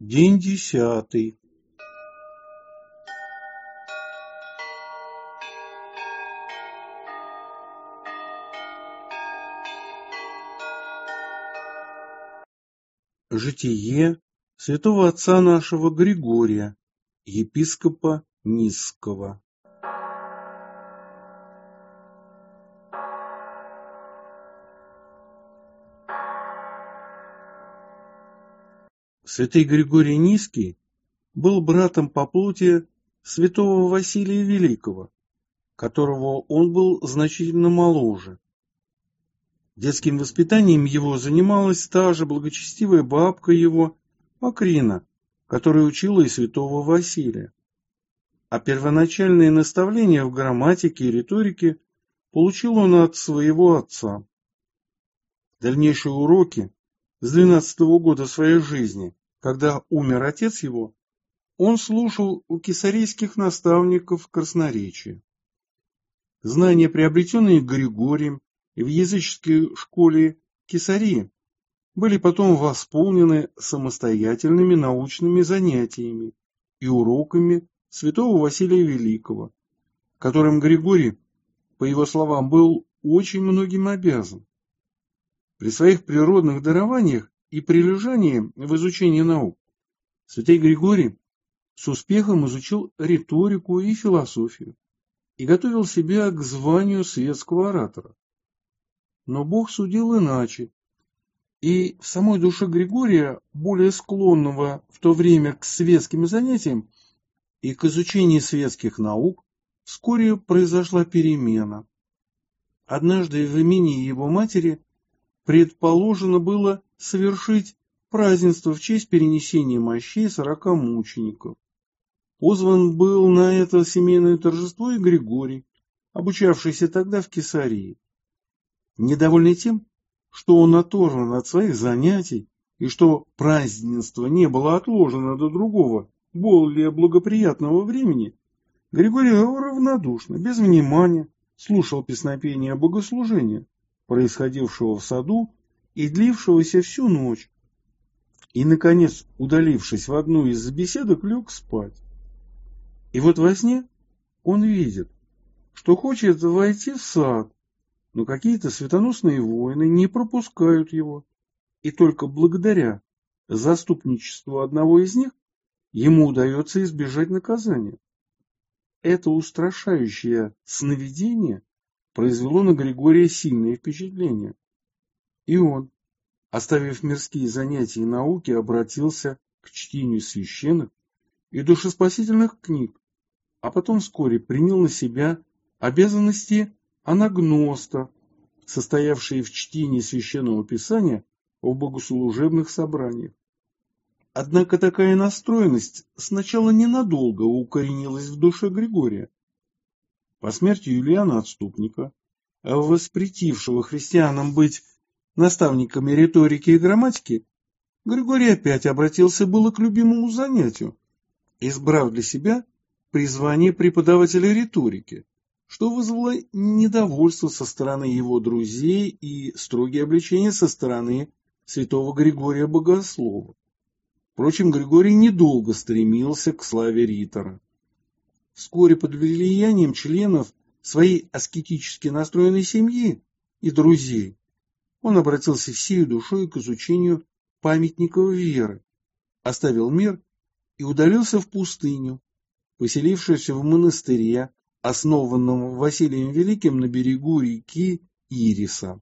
День 10. Житие святого отца нашего Григория, епископа Нисского. Святый Григорий Нисский был братом по плоти святого Василия Великого, которого он был значительно моложе. Детским воспитанием его занималась та же благочестивая бабка его, Макрина, которая учила и святого Василия. А первоначальные наставления в грамматике и риторике получил он от своего отца. Дальнейшие уроки с 12-го года своей жизни, когда умер отец его, он слушал у кесарейских наставников красноречия. Знания, приобретенные Григорием и в языческой школе Кесарии, были потом восполнены самостоятельными научными занятиями и уроками святого Василия Великого, которым Григорий, по его словам, был очень многим обязан. При своих природных дарованиях и прилежании в изучении наук святой Григорий с успехом изучил риторику и философию и готовил себя к званию светского оратора. Но Бог судил иначе, и в самой душе Григория, более склонного в то время к светским занятиям и к изучению светских наук, вскоре произошла перемена. Однажды в имении его матери предположено было совершить празднество в честь перенесения мощей 40 мучеников. Позван был на это семейное торжество и Григорий, обучавшийся тогда в Кесарии. Недовольный тем, что он оторван от своих занятий и что празднество не было отложено до другого, более благоприятного времени, Григорий равнодушно, без внимания, слушал песнопения богослужения, происходившего в саду и длившегося всю ночь, и, наконец, удалившись в одну из беседок, лег спать. И вот во сне он видит, что хочет войти в сад, но какие-то светоносные воины не пропускают его, и только благодаря заступничеству одного из них ему удается избежать наказания. Это устрашающее сновидение произвело на Григория сильное впечатление, и он, оставив мирские занятия и науки, обратился к чтению священных и душеспасительных книг, а потом вскоре принял на себя обязанности анагноста, состоявшие в чтении священного писания в богослужебных собраниях. Однако такая настроенность сначала ненадолго укоренилась в душе Григория. По смерти Юлиана Отступника, воспретившего христианам быть наставниками риторики и грамматики, Григорий опять обратился было к любимому занятию, избрав для себя призвание преподавателя риторики, что вызвало недовольство со стороны его друзей и строгие обличения со стороны святого Григория Богослова. Впрочем, Григорий недолго стремился к славе ритора. Вскоре под влиянием членов своей аскетически настроенной семьи и друзей он обратился всей душой к изучению памятников веры, оставил мир и удалился в пустыню, поселившись в монастыре, основанном Василием Великим на берегу реки Ириса.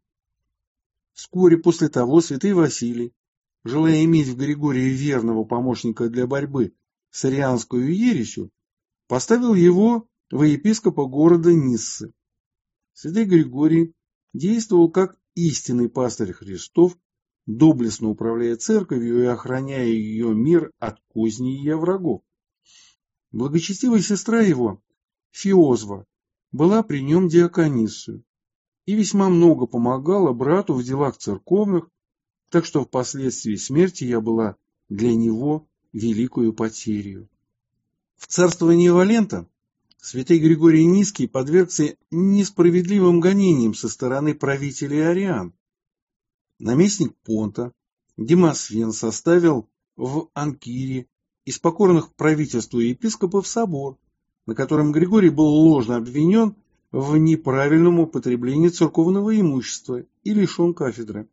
Вскоре после того святый Василий, желая иметь в Григории верного помощника для борьбы с арианскую ересью, поставил его во епископа города Ниссы. Святой Григорий действовал как истинный пастырь Христов, доблестно управляя церковью и охраняя ее мир от козней ее врагов. Благочестивая сестра его, Феозва, была при нем диаконissою и весьма много помогала брату в делах церковных, так что впоследствии смерти я была для него великою потерей. В царствовании Валента святый Григорий Нисский подвергся несправедливым гонениям со стороны правителей ариан. Наместник Понта Демосфен составил в Анкире из покорных правительству епископов собор, на котором Григорий был ложно обвинен в неправильном употреблении церковного имущества и лишен кафедры.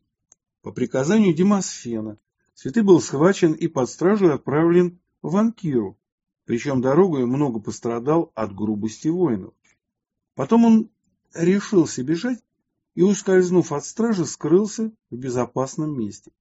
По приказанию Демосфена святый был схвачен и под стражу отправлен в Анкиру, причем дорогой много пострадал от грубости воинов. Потом он решился бежать и, ускользнув от стражи, скрылся в безопасном месте.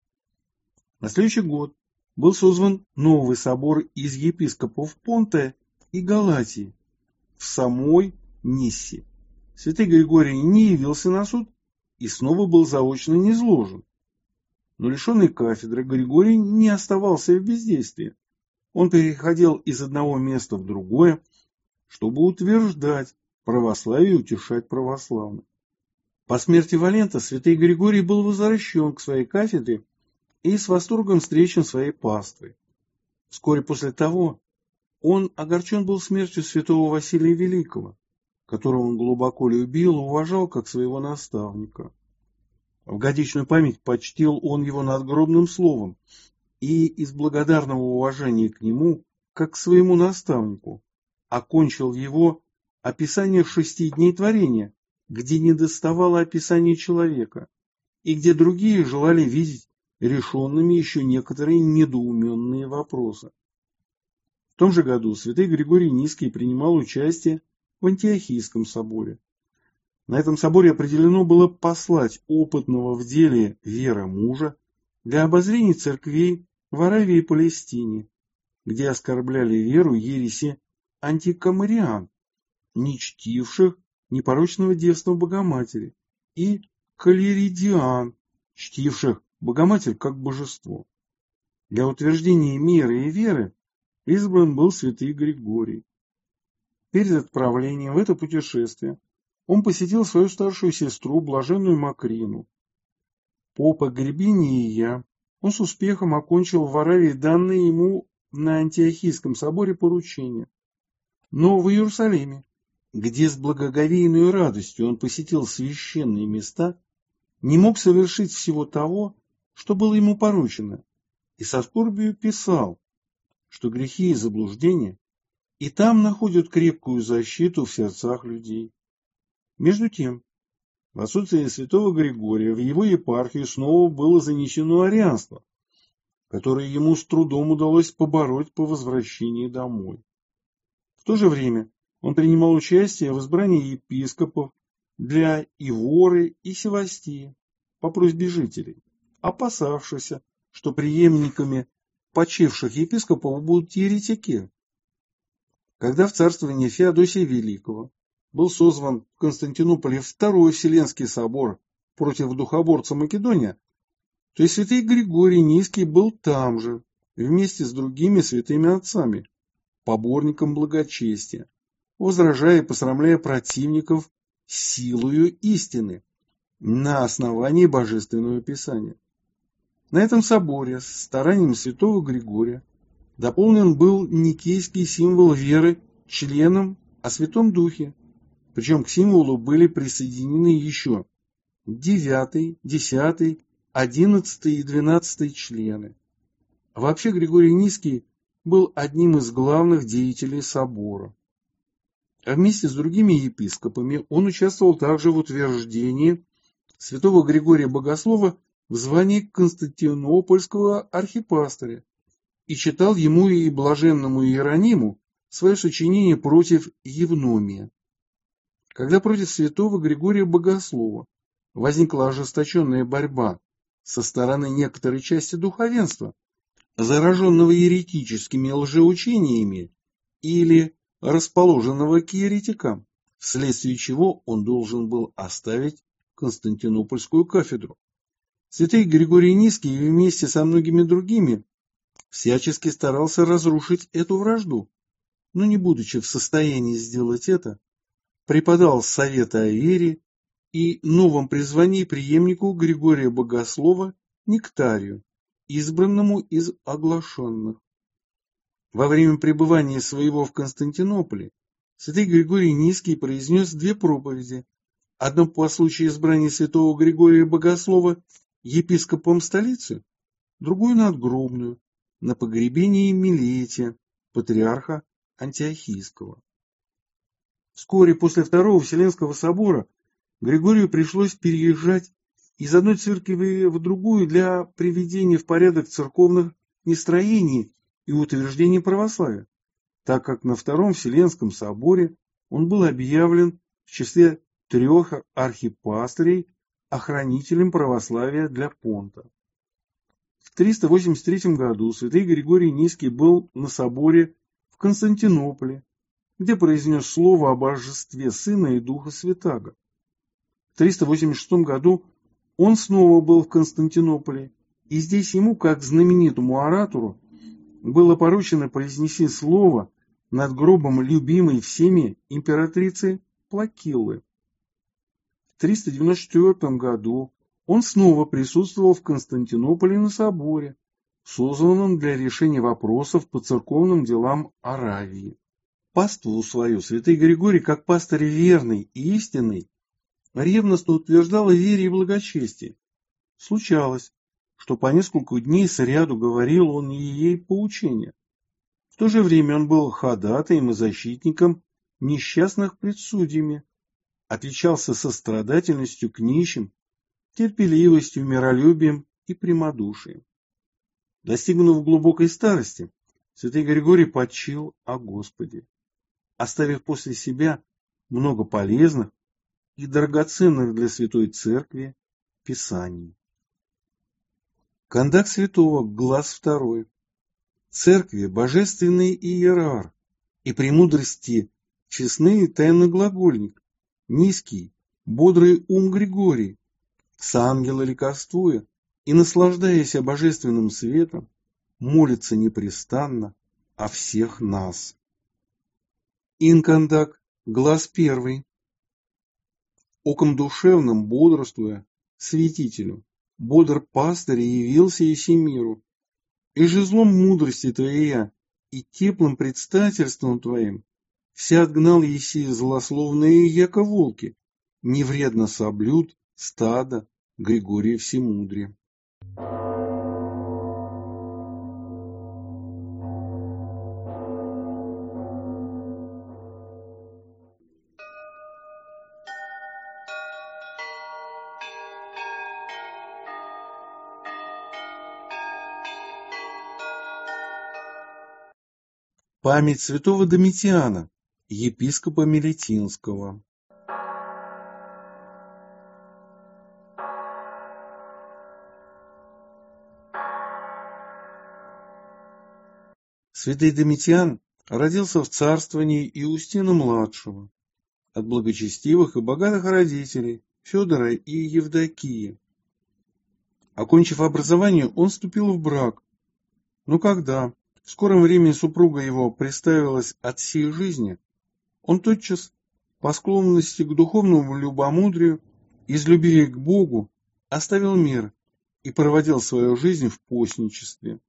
На следующий год был созван новый собор из епископов Понта и Галатии в самой Ниссе. Святый Григорий не явился на суд и снова был заочно низложен. Но лишенный кафедры Григорий не оставался в бездействии. Он переходил из одного места в другое, чтобы утверждать православие и утешать православных. По смерти Валента святый Григорий был возвращен к своей кафедре и с восторгом встречен своей паствой. Вскоре после того он огорчен был смертью святого Василия Великого, которого он глубоко любил и уважал как своего наставника. В годичную память почтил он его надгробным словом и из благодарного уважения к нему, как к своему наставнику, окончил его описание 6 дней творения, где недоставало описания человека, и где другие желали видеть решенными еще некоторые недоуменные вопросы. В том же году святый Григорий Низкий принимал участие в Антиохийском соборе. На этом соборе определено было послать опытного в деле веры мужа для обозрения церквей в Аравии и Палестине, где оскорбляли веру ереси антикамариан, не чтивших непорочного девства Богоматери, и калеридиан, чтивших Богоматерь как божество. Для утверждения мира и веры избран был святый Григорий. Перед отправлением в это путешествие он посетил свою старшую сестру, блаженную Макрину. По погребении ее он с успехом окончил в Аравии данные ему на Антиохийском соборе поручения. Но в Иерусалиме, где с благоговейной радостью он посетил священные места, не мог совершить всего того, что было ему поручено, и со скорбью писал, что грехи и заблуждения и там находят крепкую защиту в сердцах людей. Между тем, в отсутствие святого Григория в его епархию снова было занесено арианство, которое ему с трудом удалось побороть по возвращении домой. В то же время он принимал участие в избрании епископов для Иворы и Севастии по просьбе жителей, опасавшихся, что преемниками почивших епископов будут еретики. Когда в царствовании Феодосия Великого был созван в Константинополе Второй Вселенский собор против духоборца Македония, то и святый Григорий Низкий был там же, вместе с другими святыми отцами, поборником благочестия, возражая и посрамляя противников силою истины на основании Божественного Писания. На этом соборе с старанием святого Григория дополнен был никейский символ веры членом о Святом Духе, причем к символу были присоединены еще 9, 10, 11 и 12 члены. Вообще Григорий Низкий был одним из главных деятелей собора. А вместе с другими епископами он участвовал также в утверждении святого Григория Богослова в звании константинопольского архипастыря и читал ему и блаженному Иерониму свое сочинение против Евномия. Когда против святого Григория Богослова возникла ожесточенная борьба со стороны некоторой части духовенства, зараженного еретическими лжеучениями или расположенного к еретикам, вследствие чего он должен был оставить Константинопольскую кафедру, святый Григорий Низкий вместе со многими другими всячески старался разрушить эту вражду, но не будучи в состоянии сделать это, преподал советы о вере и новом призвании преемнику Григория Богослова Нектарию, избранному из оглашенных. Во время пребывания своего в Константинополе святый Григорий Низкий произнес 2 проповеди, одну по случаю избрания святого Григория Богослова епископом столицы, другую надгробную, на погребении Милетия, патриарха Антиохийского. Вскоре после Второго Вселенского собора Григорию пришлось переезжать из одной церкви в другую для приведения в порядок церковных нестроений и утверждения православия, так как на Втором Вселенском соборе он был объявлен в числе 3 архипастырей охранителем православия для Понта. В 383 году святый Григорий Низкий был на соборе в Константинополе, где произнес слово о божестве Сына и Духа Святаго. В 386 году он снова был в Константинополе, и здесь ему, как знаменитому оратору, было поручено произнести слово над гробом любимой всеми императрицы Плакиллы. В 394 году он снова присутствовал в Константинополе на соборе, созванном для решения вопросов по церковным делам Аравии. Паству свою святый Григорий, как пастырь верный и истинный, ревностно утверждал о вере и благочестии. Случалось, что по несколько дней сряду говорил он ей поучения. В то же время он был ходатаем и защитником несчастных пред судьями, отличался сострадательностью к нищим, терпеливостью, миролюбием и прямодушием. Достигнув глубокой старости, святый Григорий почил о Господе, оставив после себя много полезных и драгоценных для Святой Церкви писаний. Кондак святого, глаз 2. Церкви божественный иерарх и премудрости честный тайноглагольник, низкий, бодрый ум Григорий, с ангела ликарствуя и, наслаждаясь божественным светом, молится непрестанно о всех нас. Инкондак, глаз 1. Оком душевным бодрствуя, святителю, бодр пастырь явился еси миру, и жезлом мудрости твоя и теплым предстательством твоим вся отгнал еси злословные яко волки, невредно соблюд стада Григория Всемудрия. Память святого Домитиана, епископа Мелитинского. Святый Домитиан родился в царствовании Иустина-младшего от благочестивых и богатых родителей Федора и Евдокии. Окончив образование, он вступил в брак, но когда в скором времени супруга его приставилась от сей жизни, он тотчас, по склонности к духовному любомудрию, из любви к Богу, оставил мир и проводил свою жизнь в постничестве.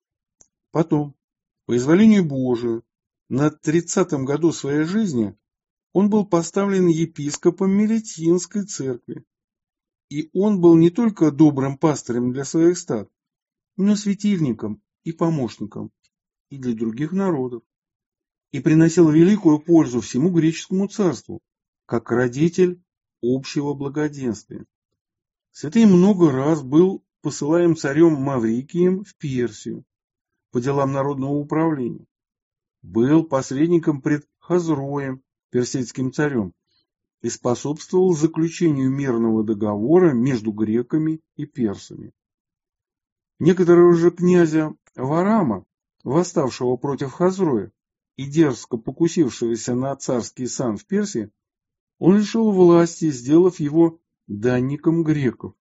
Потом, по изволению Божию, на 30-м году своей жизни он был поставлен епископом Мелитинской церкви, и он был не только добрым пастырем для своих стад, но светильником и помощником и для других народов, и приносил великую пользу всему греческому царству, как родитель общего благоденствия. Святый много раз был посылаем царем Маврикием в Персию по делам народного управления, был посредником пред Хазроем, персидским царем, и способствовал заключению мирного договора между греками и персами. Некоторого же князя Варама, восставшего против Хазроя и дерзко покусившегося на царский сан в Персии, он лишил власти, сделав его данником греков.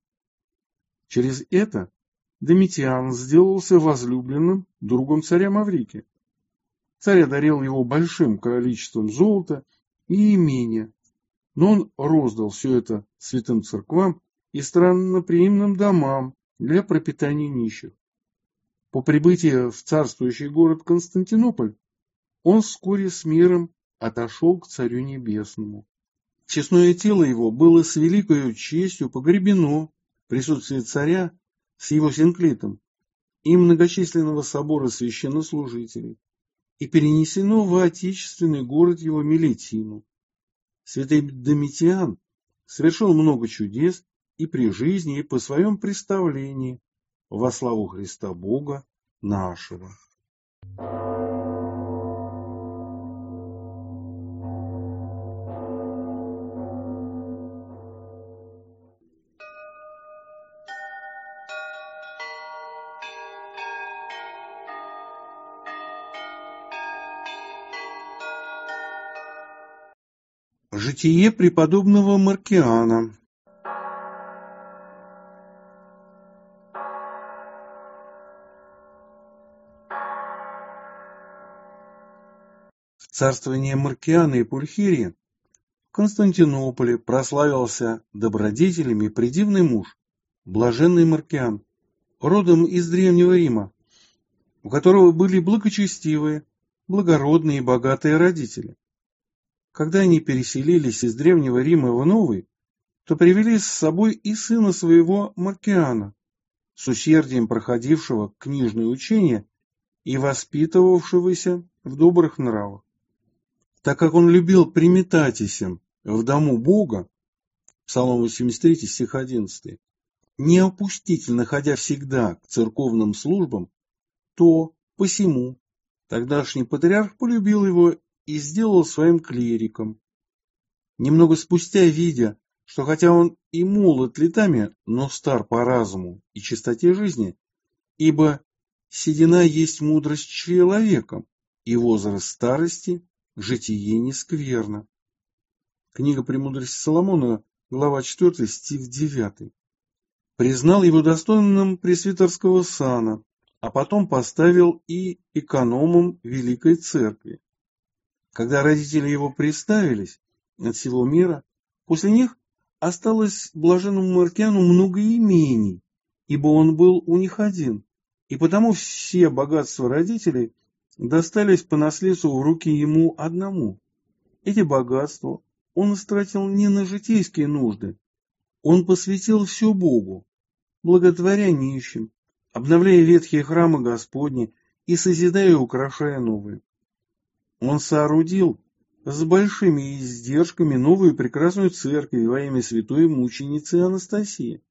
Через это Домитиан сделался возлюбленным другом царя Маврикия. Царь одарил его большим количеством золота и имения, но он роздал все это святым церквам и странноприимным домам для пропитания нищих. По прибытии в царствующий город Константинополь он вскоре с миром отошел к Царю Небесному. Честное тело его было с великою честью погребено в присутствии царя с его синклитом, и многочисленного собора священнослужителей и перенесено в отечественный город его Мелитину. Святый Домитиан совершил много чудес и при жизни, и по своем представлении во славу Христа Бога нашего. Житие преподобного Маркиана. В царствование Маркиана и Пульхерии в Константинополе прославился добродетелями придивный муж, блаженный Маркиан, родом из Древнего Рима, у которого были благочестивые, благородные и богатые родители. Когда они переселились из Древнего Рима в Новый, то привели с собой и сына своего Маркиана, с усердием проходившего книжные учения и воспитывавшегося в добрых нравах. Так как он любил приметатися в дому Бога, Псалом 83, стих 11, неопустительно ходя всегда к церковным службам, то посему тогдашний патриарх полюбил его и сделал своим клириком. Немного спустя, видя, что хотя он и молод летами, но стар по разуму и чистоте жизни, ибо седина есть мудрость человека, и возраст старости житие не скверно. Книга «Премудрости Соломона», глава 4, стих 9. Признал его достойным пресвитерского сана, а потом поставил и экономом Великой Церкви. Когда родители его приставились от всего мира, после них осталось блаженному Маркиану много имений, ибо он был у них один, и потому все богатства родителей достались по наследству в руки ему одному. Эти богатства он истратил не на житейские нужды, он посвятил все Богу, благотворя нищим, обновляя ветхие храмы Господни и созидая и украшая новые. Он соорудил с большими издержками новую прекрасную церковь во имя святой мученицы Анастасии.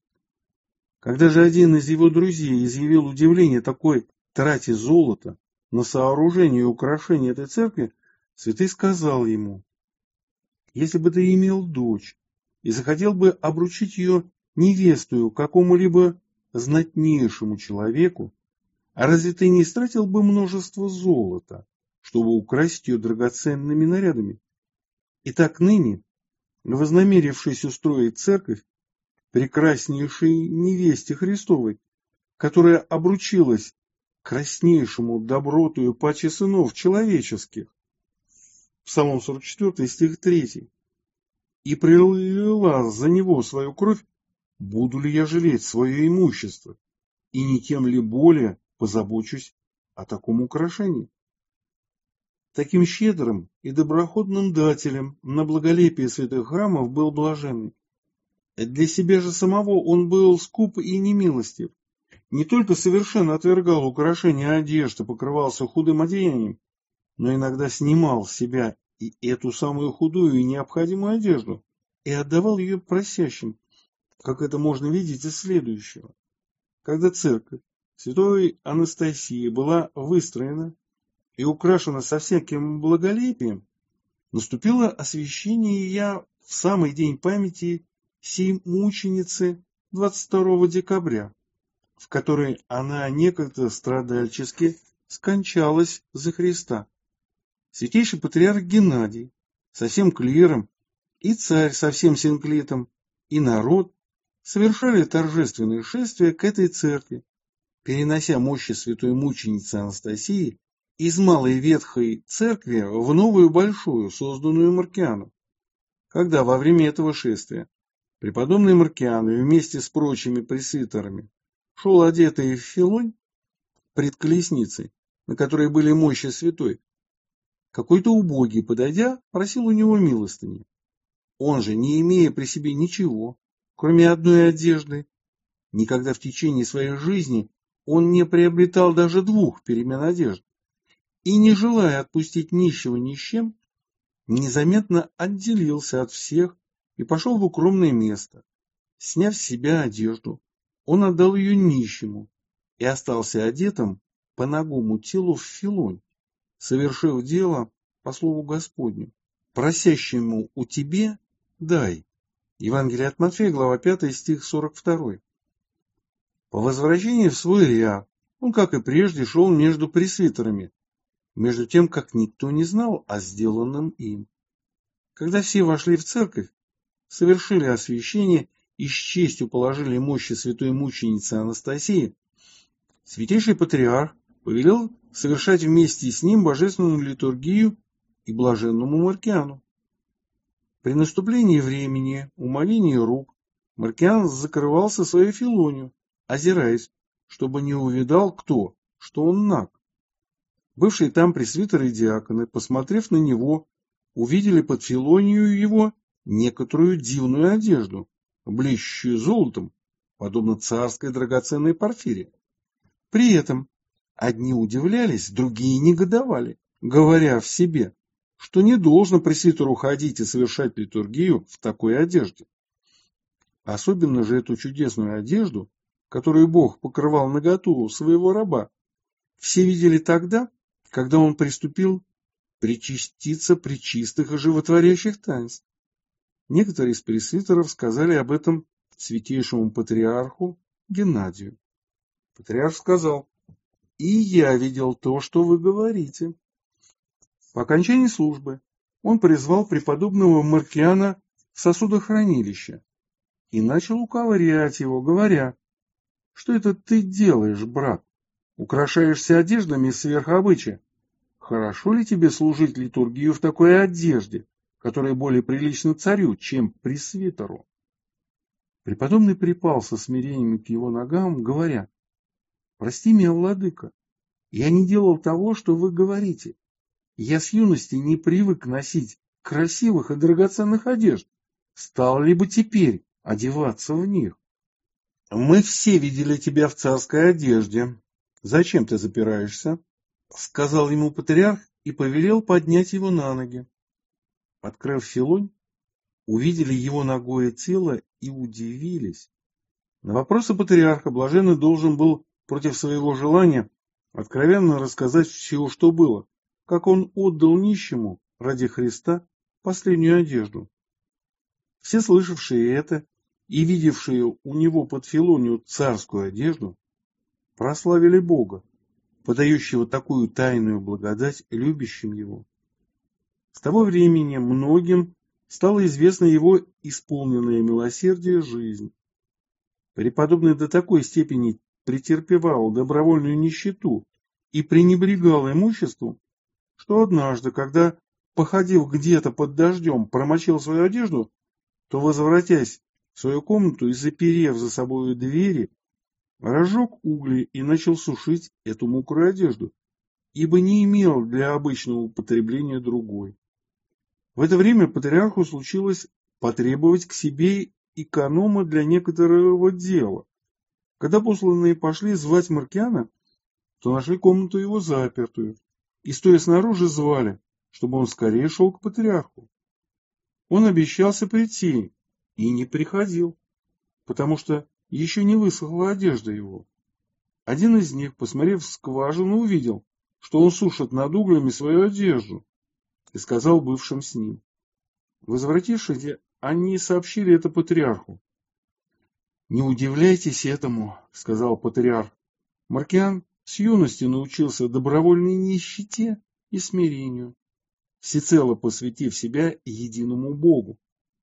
Когда же один из его друзей изъявил удивление такой трате золота на сооружение и украшение этой церкви, святый сказал ему: «Если бы ты имел дочь и захотел бы обручить ее невестою какому-либо знатнейшему человеку, а разве ты не истратил бы множество золота, чтобы украсить ее драгоценными нарядами? Итак, ныне, вознамерившись устроить церковь прекраснейшей невесте Христовой, которая обручилась краснейшему добротою паче сынов человеческих, Псалом 44, стих 3, и пролила за него свою кровь, буду ли я жалеть свое имущество, и не тем ли более позабочусь о таком украшении?» Таким щедрым и доброходным дателем на благолепие святых храмов был блаженный. Для себя же самого он был скуп и немилостив. Не только совершенно отвергал украшения одежды, покрывался худым одеянием, но иногда снимал с себя и эту самую худую и необходимую одежду и отдавал ее просящим, как это можно видеть из следующего. Когда церковь святой Анастасии была выстроена и украшена со всяким благолепием, наступило освящение ее в самый день памяти сей мученицы 22 декабря, в который она некогда страдальчески скончалась за Христа. Святейший патриарх Геннадий со всем клиром, и царь со всем синклитом, и народ совершали торжественное шествие к этой церкви, перенося мощи святой мученицы Анастасии из малой ветхой церкви в новую большую, созданную Маркианом. Когда во время этого шествия преподобный Маркиан вместе с прочими пресвитерами шел одетый в филонь пред колесницей, на которой были мощи святой, какой-то убогий, подойдя, просил у него милостыни. Он же, не имея при себе ничего, кроме одной одежды, никогда в течение своей жизни он не приобретал даже 2 перемен одежды и, не желая отпустить нищего ни с чем, незаметно отделился от всех и пошел в укромное место. Сняв с себя одежду, он отдал ее нищему и остался одетым по нагому телу в филонь, совершив дело по слову Господню. Просящему у тебе дай. Евангелие от Матфея, глава 5, стих 42. По возвращении в свой ряд он, как и прежде, шел между пресвитерами, между тем, как никто не знал о сделанном им. Когда все вошли в церковь, совершили освящение и с честью положили мощи святой мученицы Анастасии, святейший патриарх повелел совершать вместе с ним божественную литургию и блаженному Маркиану. При наступлении времени умоления рук Маркиан закрывался своей филонью, озираясь, чтобы не увидал кто, что он наг. Бывшие там пресвитеры и диаконы, посмотрев на него, увидели под филонью его некоторую дивную одежду, блещущую золотом, подобно царской драгоценной порфире. При этом одни удивлялись, другие негодовали, говоря в себе, что не должно пресвитеру ходить и совершать литургию в такой одежде. Особенно же эту чудесную одежду, которую Бог покрывал наготу своего раба, все видели тогда, когда он приступил причаститься пречистых и животворящих таинств. Некоторые из пресвитеров сказали об этом святейшему патриарху Геннадию. Патриарх сказал: «И я видел то, что вы говорите». По окончании службы он призвал преподобного Маркиана в сосудохранилище и начал укорять его, говоря: «Что это ты делаешь, брат? Украшаешься одеждами сверх обычая. Хорошо ли тебе служить литургию в такой одежде, которая более прилична царю, чем пресвитеру?» Преподобный припал со смирением к его ногам, говоря: «Прости меня, владыка, я не делал того, что вы говорите. Я с юности не привык носить красивых и драгоценных одежд. Стал ли бы теперь одеваться в них?» «Мы все видели тебя в царской одежде. Зачем ты запираешься?» — сказал ему патриарх и повелел поднять его на ноги. Открыв филонь, увидели его нагое тело и удивились. На вопросы патриарха блаженный должен был против своего желания откровенно рассказать все, что было, как он отдал нищему ради Христа последнюю одежду. Все слышавшие это и видевшие у него под филонью царскую одежду прославили Бога, подающего такую тайную благодать любящим его. С того времени многим стала известна его исполненная милосердия жизнь. Преподобный до такой степени претерпевал добровольную нищету и пренебрегал имуществом, что однажды, когда, походив где-то под дождем, промочил свою одежду, то, возвратясь в свою комнату и заперев за собой двери, разжег угли и начал сушить эту мокрую одежду, ибо не имел для обычного употребления другой. В это время патриарху случилось потребовать к себе эконома для некоторого дела. Когда посланные пошли звать Маркиана, то нашли комнату его запертую, и, стоя снаружи, звали, чтобы он скорее шел к патриарху. Он обещался прийти и не приходил, потому что еще не высохла одежда его. Один из них, посмотрев в скважину, увидел, что он сушит над углями свою одежду, и сказал бывшим с ним. Возвратившись, они сообщили это патриарху. «Не удивляйтесь этому», — сказал патриарх. «Маркиан с юности научился добровольной нищете и смирению, всецело посвятив себя единому Богу.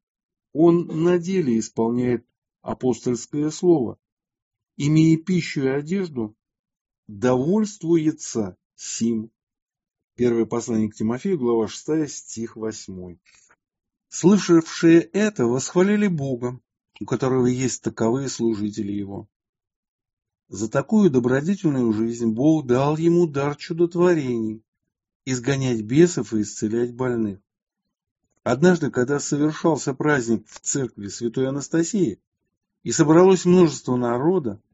Он на деле исполняет апостольское слово, имея пищу и одежду, довольствуется сим». Первое послание к Тимофею, глава 6, стих 8. Слышавшие это, восхвалили Бога, у которого есть таковые служители его. За такую добродетельную жизнь Бог дал ему дар чудотворений, изгонять бесов и исцелять больных. Однажды, когда совершался праздник в церкви святой Анастасии, и собралось множество народа,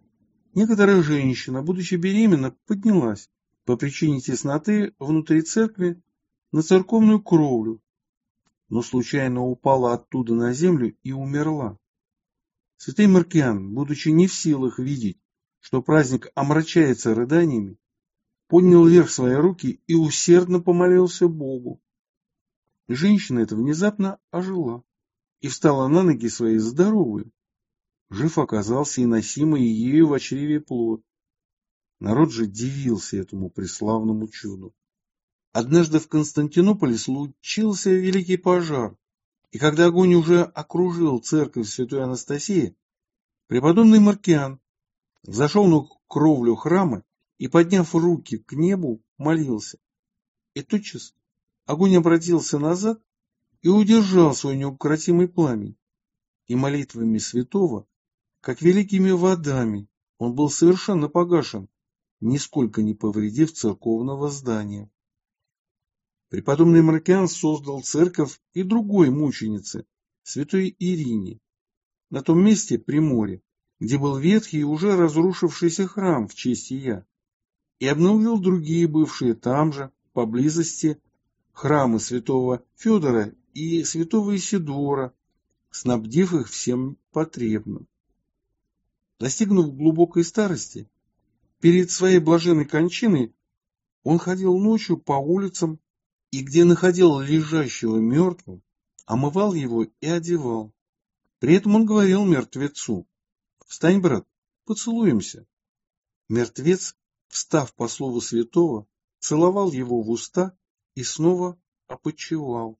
некоторая женщина, будучи беременна, поднялась по причине тесноты внутри церкви на церковную кровлю, но случайно упала оттуда на землю и умерла. Святой Маркиан, будучи не в силах видеть, что праздник омрачается рыданиями, поднял вверх свои руки и усердно помолился Богу. Женщина эта внезапно ожила и встала на ноги свои здоровые. Жив оказался и носимый ею в чреве плод. Народ же дивился этому преславному чуду. Однажды в Константинополе случился великий пожар, и когда огонь уже окружил церковь святой Анастасии, преподобный Маркиан взошел на кровлю храма и, подняв руки к небу, молился. И тотчас огонь обратился назад и удержал свой неукротимый пламень. И молитвами святого, как великими водами, он был совершенно погашен, нисколько не повредив церковного здания. Преподобный Маркиан создал церковь и другой мученице, святой Ирине, на том месте при море, где был ветхий и уже разрушившийся храм в честь Ия, и обновил другие бывшие там же, поблизости, храмы святого Федора и святого Исидора, снабдив их всем потребным. Достигнув глубокой старости, перед своей блаженной кончиной он ходил ночью по улицам и, где находил лежащего мертвым, омывал его и одевал. При этом он говорил мертвецу: «Встань, брат, поцелуемся». Мертвец, встав по слову святого, целовал его в уста и снова опочивал.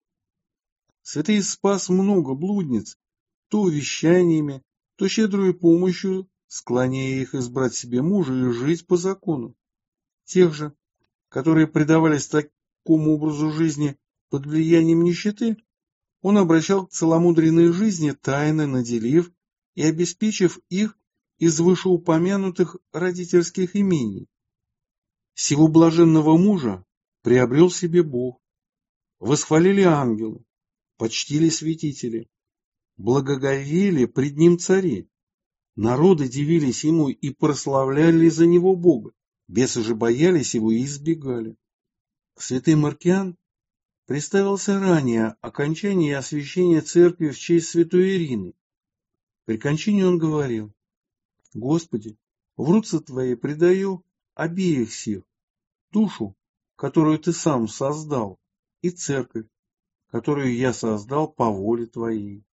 Святый спас много блудниц, то увещаниями, то щедрую помощью, склоняя их избрать себе мужа и жить по закону. Тех же, которые предавались такому образу жизни под влиянием нищеты, он обращал к целомудренной жизни, тайно наделив и обеспечив их из вышеупомянутых родительских имений. Сего блаженного мужа приобрел себе Бог. Восхвалили ангелы, почтили святители, благоговели пред ним цари. Народы дивились ему и прославляли за него Бога. Бесы же боялись его и избегали. Святый Маркиан представился ранее окончании и освящения церкви в честь святой Ирины. При кончине он говорил: «Господи, в руцы Твои предаю обеих сих, душу, которую Ты сам создал, и церковь, которую я создал по воле Твоей».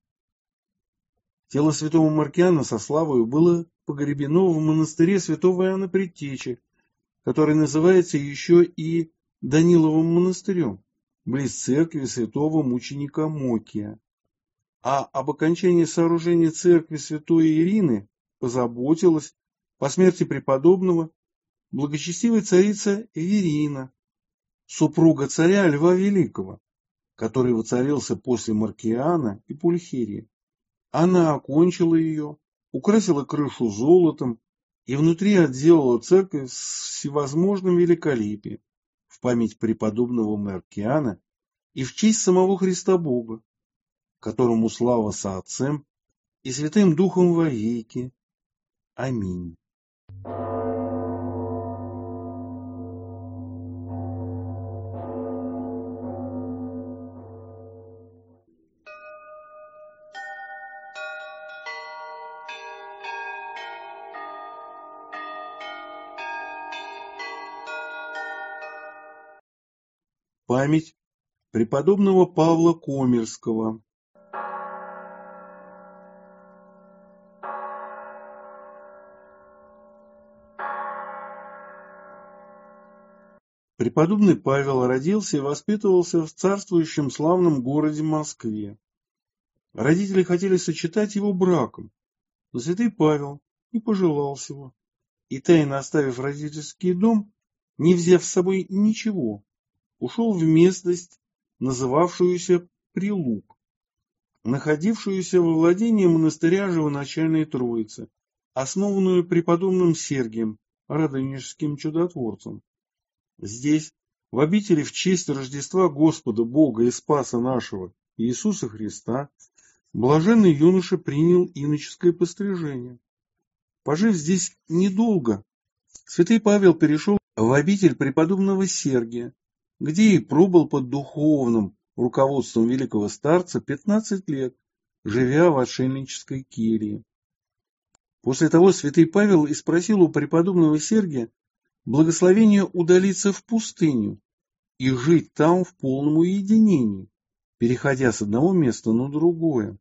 Тело святого Маркиана со славою было погребено в монастыре святого Иоанна Предтечи, который называется еще и Даниловым монастырем, близ церкви святого мученика Мокия. А об окончании сооружения церкви святой Ирины позаботилась по смерти преподобного благочестивая царица Эверина, супруга царя Льва Великого, который воцарился после Маркиана и Пульхерии. Она окончила ее, украсила крышу золотом и внутри отделала церковь с всевозможным великолепием в память преподобного Маркиана и в честь самого Христа Бога, которому слава со Отцем и Святым Духом вовеки. Аминь. Память преподобного Павла Комерского. Преподобный Павел родился и воспитывался в царствующем славном городе Москве. Родители хотели сочетать его браком, но святый Павел не пожелал сего, и, тайно оставив родительский дом, не взяв с собой ничего, ушел в местность, называвшуюся Прилук, находившуюся во владении монастыря Живоначальной Троицы, основанную преподобным Сергием, радонежским чудотворцем. Здесь, в обители в честь Рождества Господа Бога и Спаса нашего Иисуса Христа, блаженный юноша принял иноческое пострижение. Пожив здесь недолго, святый Павел перешел в обитель преподобного Сергия, где и пробыл под духовным руководством великого старца 15 лет, живя в отшельнической келье. После того святый Павел и спросил у преподобного Сергия благословения удалиться в пустыню и жить там в полном уединении, переходя с одного места на другое.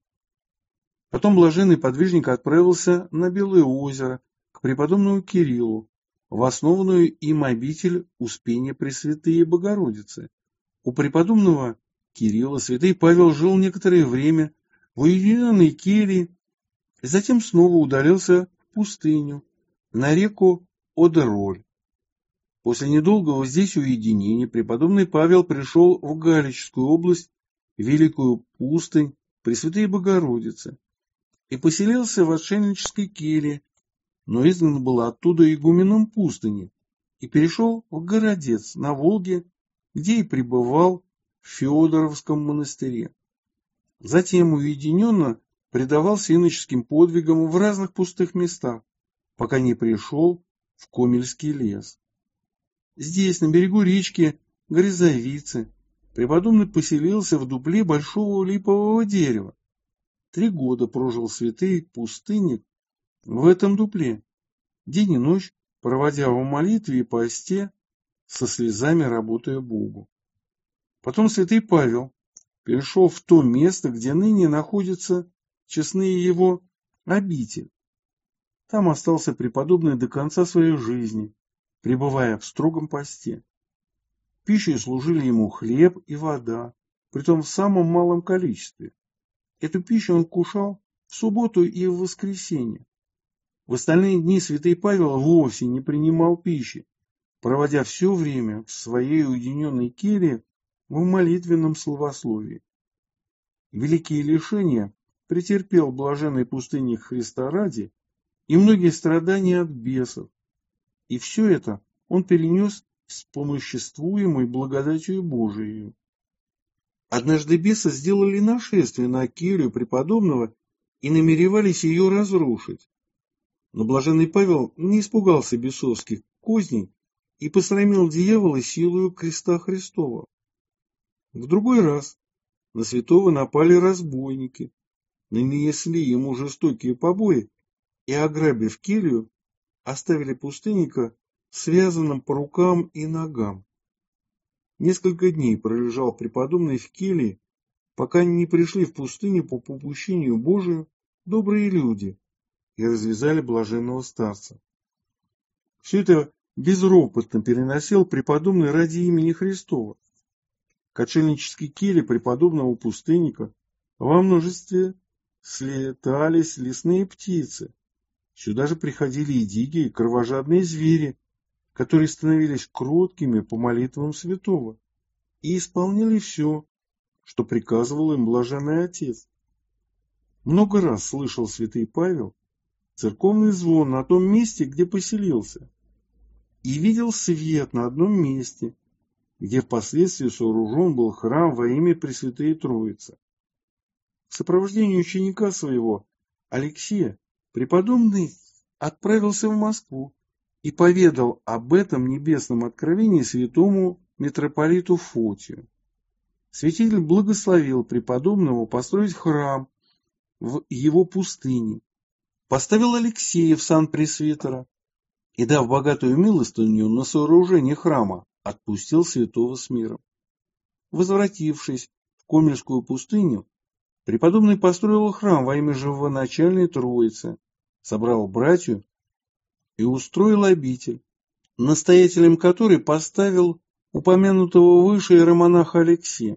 Потом блаженный подвижник отправился на Белое озеро к преподобному Кириллу, в основанную им обитель Успения Пресвятые Богородицы. У преподобного Кирилла святый Павел жил некоторое время в уединенной келье, и затем снова удалился в пустыню, на реку Одероль. После недолгого здесь уединения преподобный Павел пришел в Галичскую область, Великую пустынь Пресвятой Богородицы, и поселился в отшельнической келье, но изгнан был оттуда игуменом пустыни и перешел в Городец на Волге, где и пребывал в Феодоровском монастыре. Затем уединенно предавался иноческим подвигам в разных пустых местах, пока не пришел в Комельский лес. Здесь, на берегу речки Грязовицы, преподобный поселился в дупле большого липового дерева. 3 года прожил святый пустынник в этом дупле, день и ночь проводя в молитве и посте, со слезами работая Богу. Потом святый Павел перешел в то место, где ныне находится честная его обитель. Там остался преподобный до конца своей жизни, пребывая в строгом посте. Пищей служили ему хлеб и вода, притом в самом малом количестве. Эту пищу он кушал в субботу и в воскресенье. В остальные дни святый Павел вовсе не принимал пищи, проводя все время в своей уединенной келье в молитвенном словословии. Великие лишения претерпел блаженный пустынник Христа ради и многие страдания от бесов, и все это он перенес с помоществуемой благодатью Божией. Однажды бесы сделали нашествие на келью преподобного и намеревались ее разрушить. Но блаженный Павел не испугался бесовских козней и посрамил дьявола силою креста Христова. В другой раз на святого напали разбойники, нанесли ему жестокие побои и, ограбив келью, оставили пустынника связанным по рукам и ногам. Несколько дней пролежал преподобный в келье, пока не пришли в пустыню по попущению Божию добрые люди и развязали блаженного старца. Все это безропотно переносил преподобный ради имени Христова. К отшельнической келье преподобного пустынника во множестве слетались лесные птицы. Сюда же приходили и дикие кровожадные звери, которые становились кроткими по молитвам святого и исполняли все, что приказывал им блаженный Отец. Много раз слышал святый Павел церковный звон на том месте, где поселился, и видел свет на одном месте, где впоследствии сооружен был храм во имя Пресвятой Троицы. В сопровождении ученика своего, Алексея, преподобный отправился в Москву и поведал об этом небесном откровении святому митрополиту Фотию. Святитель благословил преподобного построить храм в его пустыне, поставил Алексея в сан пресвитера и, дав богатую милостыню на сооружение храма, отпустил святого с миром. Возвратившись в Комельскую пустыню, преподобный построил храм во имя живоначальной Троицы, собрал братью и устроил обитель, настоятелем которой поставил упомянутого выше иеромонаха Алексея.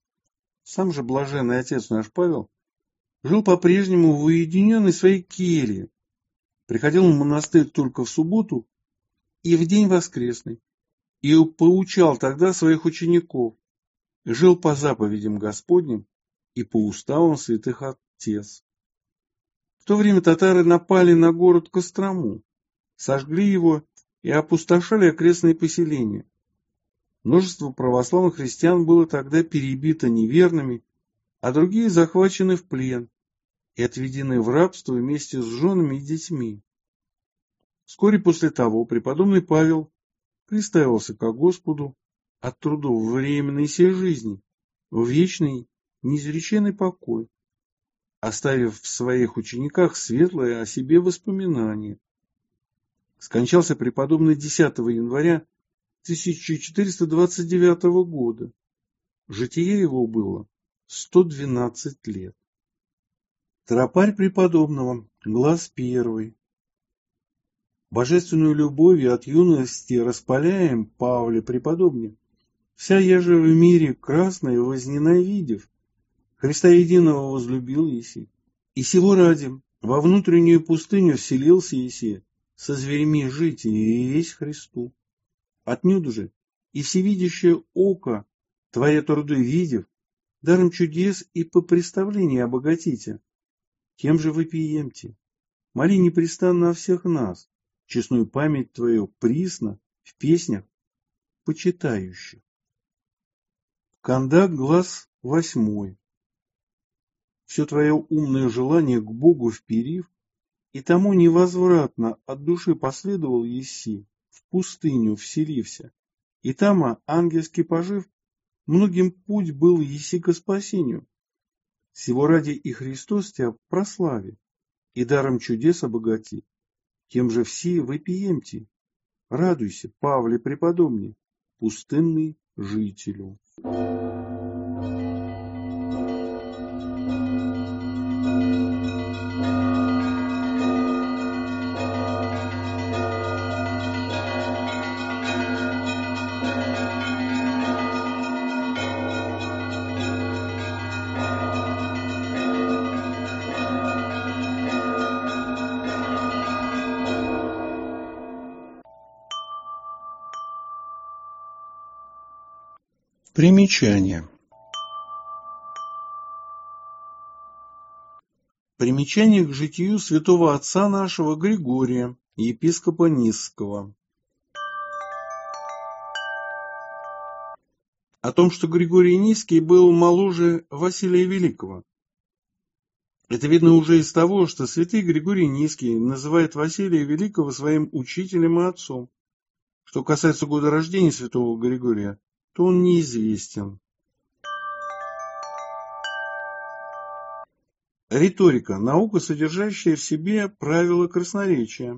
Сам же блаженный отец наш Павел жил по-прежнему в уединенной своей келье, приходил в монастырь только в субботу и в день воскресный, и поучал тогда своих учеников, жил по заповедям Господним и по уставам святых отец. В то время татары напали на город Кострому, сожгли его и опустошали окрестные поселения. Множество православных христиан было тогда перебито неверными, а другие захвачены в плен и отведены в рабство вместе с женами и детьми. Вскоре после того преподобный Павел приставился ко Господу от трудов временной сей жизни в вечный неизреченный покой, оставив в своих учениках светлое о себе воспоминание. Скончался преподобный 10 января 1429 года. Житие его было 112 лет. Тропарь преподобного, глаз 1. Божественную любовью от юности распаляем, Павле преподобне, вся еже в мире красное возненавидев, Христа единого возлюбил еси, и сего ради во внутреннюю пустыню вселился еси, со зверьми жить и есть Христу. Отнюдь же и всевидящее око твои труды видев, даром чудес и по представлению обогатите. Тем же вопиемте, моли непрестанно о всех нас, честную память твою присно в песнях почитающих. Кондак, глаз 8. Все твое умное желание к Богу вперив, и тому невозвратно от души последовал еси, в пустыню вселився, и тама, ангельски пожив, многим путь был еси ко спасению. Сего ради и Христос тебя прослави, и даром чудес обогати. Тем же все вопиемте, радуйся, Павле преподобне, пустынный жителю. Примечание. Примечание к житию святого отца нашего Григория, епископа Нисского. О том, что Григорий Нисский был моложе Василия Великого. Это видно уже из того, что святый Григорий Нисский называет Василия Великого своим учителем и отцом. Что касается года рождения святого Григория, то он неизвестен. Риторика – наука, содержащая в себе правила красноречия.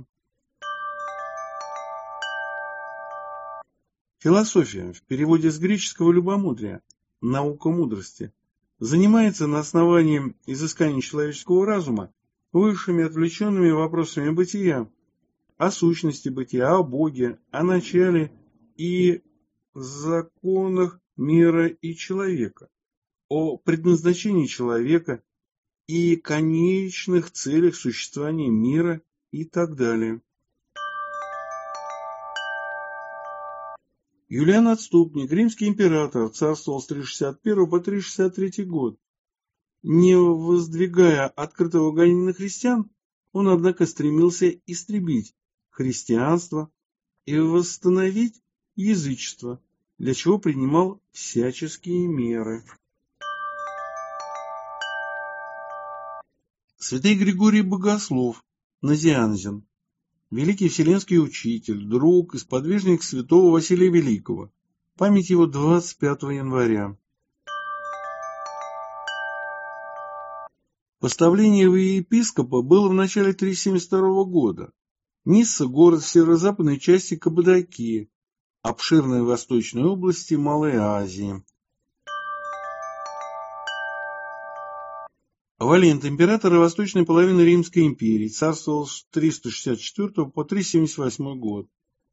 Философия, в переводе с греческого любомудрия, наука мудрости, занимается на основании изысканий человеческого разума высшими отвлеченными вопросами бытия, о сущности бытия, о Боге, о начале и законах мира и человека, о предназначении человека и конечных целях существования мира и так далее. Юлиан Отступник, римский император, царствовал с 361 по 363 год. Не воздвигая открытого гонения на христиан, он, однако, стремился истребить христианство и восстановить язычество, для чего принимал всяческие меры. Святый Григорий Богослов, Назианзен, великий вселенский учитель, друг и сподвижник святого Василия Великого, память его 25 января. Поставление в епископа было в начале 372 года. Нисса – город в северо-западной части Каппадокии, обширной восточной области Малой Азии. Валент, император восточной половины Римской империи, царствовал с 364 по 378 год.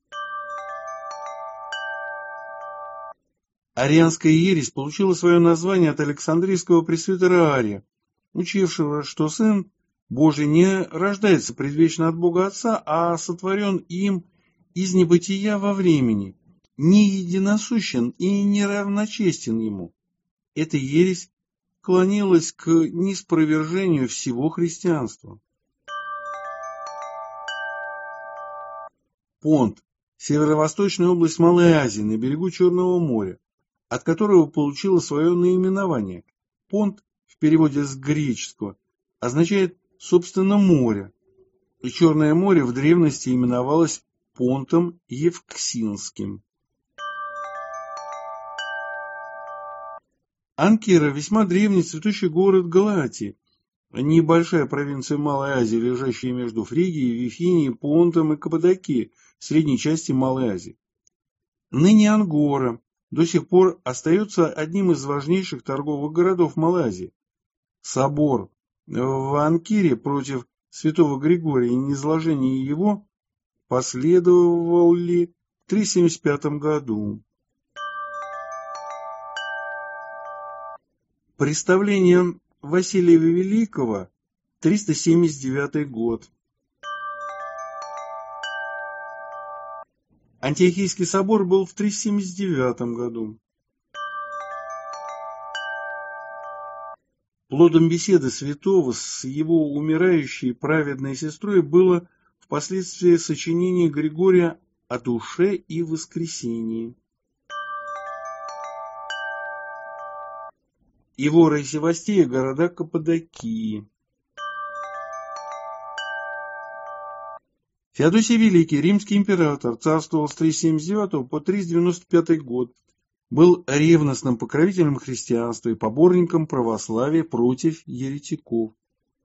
Арианская ересь получила свое название от Александрийского пресвитера Ария, учившего, что Сын Божий не рождается предвечно от Бога Отца, а сотворен им из небытия во времени, не единосущен и неравночестен ему. Эта ересь клонилась к ниспровержению всего христианства. Понт – северо-восточная область Малой Азии на берегу Черного моря, от которого получила свое наименование. Понт в переводе с греческого означает, собственно, море. Черное море в древности именовалось Понтом Евксинским. Анкера – весьма древний цветущий город Галатии, небольшая провинция Малой Азии, лежащая между Фригией, Вифинией, Понтом и Каппадокией, средней части Малой Азии. Ныне Ангора до сих пор остается одним из важнейших торговых городов Малой Азии. Собор в Анкере против святого Григория и низложение его последовали в 375 году. Представление Василия Великого, 379 год. Антиохийский собор был в 379 году. Плодом беседы святого с его умирающей праведной сестрой было впоследствии сочинение Григория о душе и воскресении. Ивора и Севастия – города Каппадокии. Феодосий Великий, римский император, царствовал с 379 по 395 год. Был ревностным покровителем христианства и поборником православия против еретиков.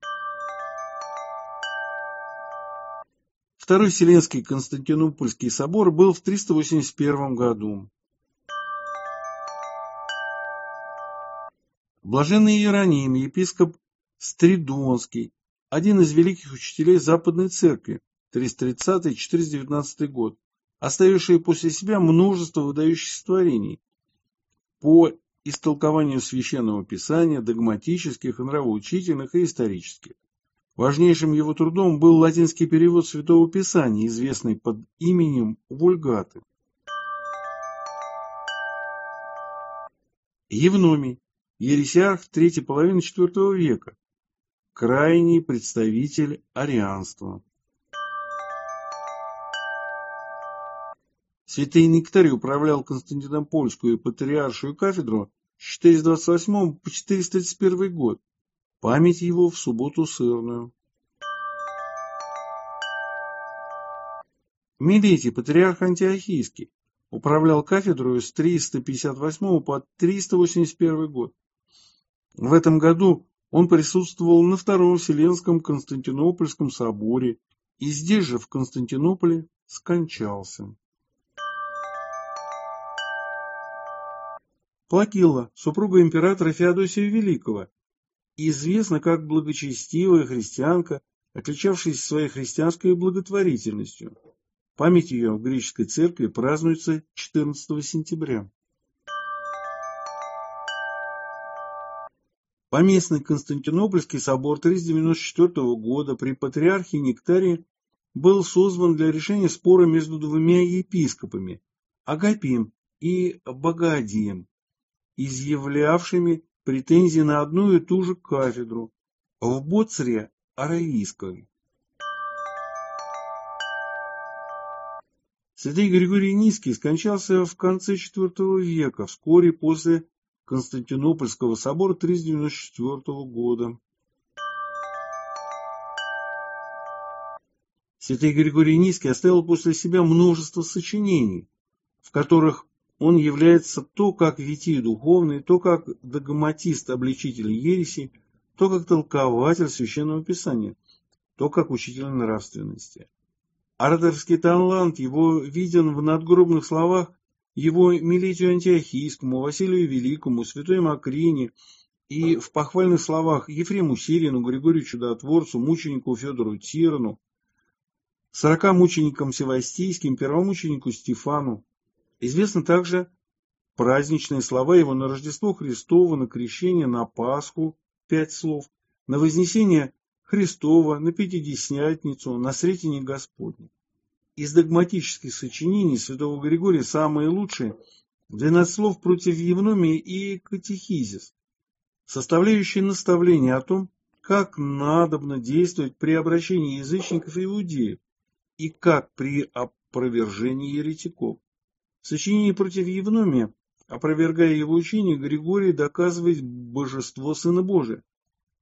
Второй Вселенский Константинопольский собор был в 381 году. Блаженный Иероним, епископ Стридонский, один из великих учителей Западной Церкви, 330-419 год, оставивший после себя множество выдающихся творений по истолкованию Священного Писания, догматических, нравоучительных и исторических. Важнейшим его трудом был латинский перевод Святого Писания, известный под именем Вульгаты. Евномий, ересиарх третьей половины IV века, крайний представитель арианства. Святый Нектарий управлял Константинопольскую и Патриаршую кафедру с 428 по 431 год. Память его в субботу сырную. Милетий, патриарх Антиохийский, управлял кафедрой с 358 по 381 год. В этом году он присутствовал на Втором Вселенском Константинопольском соборе и здесь же, в Константинополе, скончался. Плакилла, супруга императора Феодосия Великого, известна как благочестивая христианка, отличавшаяся своей христианской благотворительностью. Память ее в греческой церкви празднуется 14 сентября. Поместный Константинопольский собор 394 года при патриархе Нектарии был созван для решения спора между двумя епископами – Агапием и Багаадием, изъявлявшими претензии на одну и ту же кафедру в Боцре Аравийской. Святый Григорий Низкий скончался в конце IV века, вскоре после Константинопольского собора 394 года. Святый Григорий Низкий оставил после себя множество сочинений, в которых он является то как витий духовный, то как догматист-обличитель ереси, то как толкователь Священного Писания, то как учитель нравственности. Ораторский талант его виден в надгробных словах его Милетию Антиохийскому, Василию Великому, святой Макрине и в похвальных словах Ефрему Сирину, Григорию Чудотворцу, мученику Федору Тирану, 40 мученикам Севастийским, первомученику Стефану. Известны также праздничные слова его на Рождество Христово, на Крещение, на Пасху, 5 слов, на Вознесение Христово, на Пятидесятницу, на Сретение Господне. Из догматических сочинений святого Григория самые лучшие 12 слов против Евномии и Катехизис, составляющие наставление о том, как надобно действовать при обращении язычников и иудеев и как при опровержении еретиков. В сочинении против Евномия, опровергая его учение, Григорий доказывает божество Сына Божия,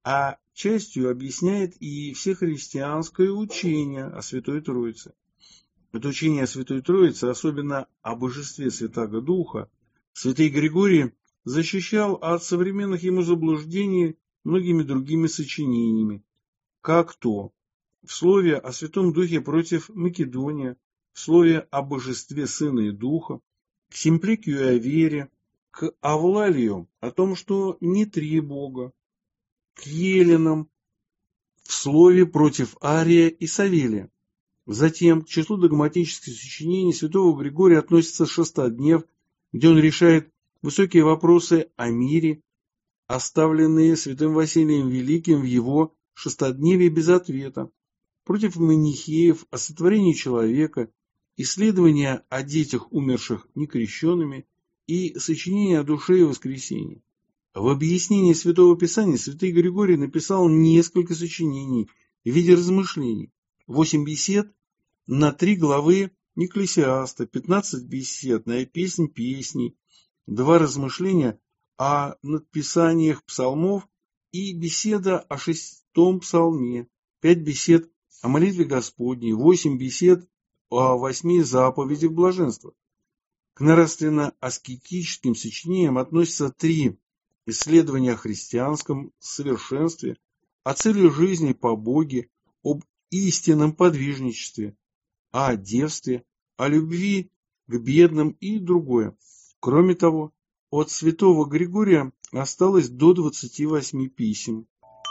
а частью объясняет и всехристианское учение о Святой Троице. Это учение о Святой Троице, особенно о божестве Святаго Духа, святый Григорий защищал от современных ему заблуждений многими другими сочинениями, как то в слове о Святом Духе против Македония, в слове о божестве Сына и Духа, к Симпликию и о вере, к Авлалию о том, что не три Бога, к Еленам в слове против Ария и Савелия. Затем к числу догматических сочинений святого Григория относится Шестоднев, где он решает высокие вопросы о мире, оставленные святым Василием Великим в его Шестодневе без ответа, против манихеев о сотворении человека, исследования о детях, умерших некрещенными, и сочинения о душе и воскресении. В объяснении Святого Писания святый Григорий написал несколько сочинений в виде размышлений, 8 бесед на 3 главы Екклесиаста, 15 бесед на песнь песней, 2 размышления о надписаниях псалмов и беседа о 6-м псалме, 5 бесед о молитве Господней, 8 бесед о 8 заповедях блаженства. К нравственно-аскетическим сочинениям относятся 3 исследования о христианском совершенстве, о цели жизни по Боге, об истинном подвижничестве, о девстве, о любви к бедным и другое. Кроме того, от святого Григория осталось до 28 писем.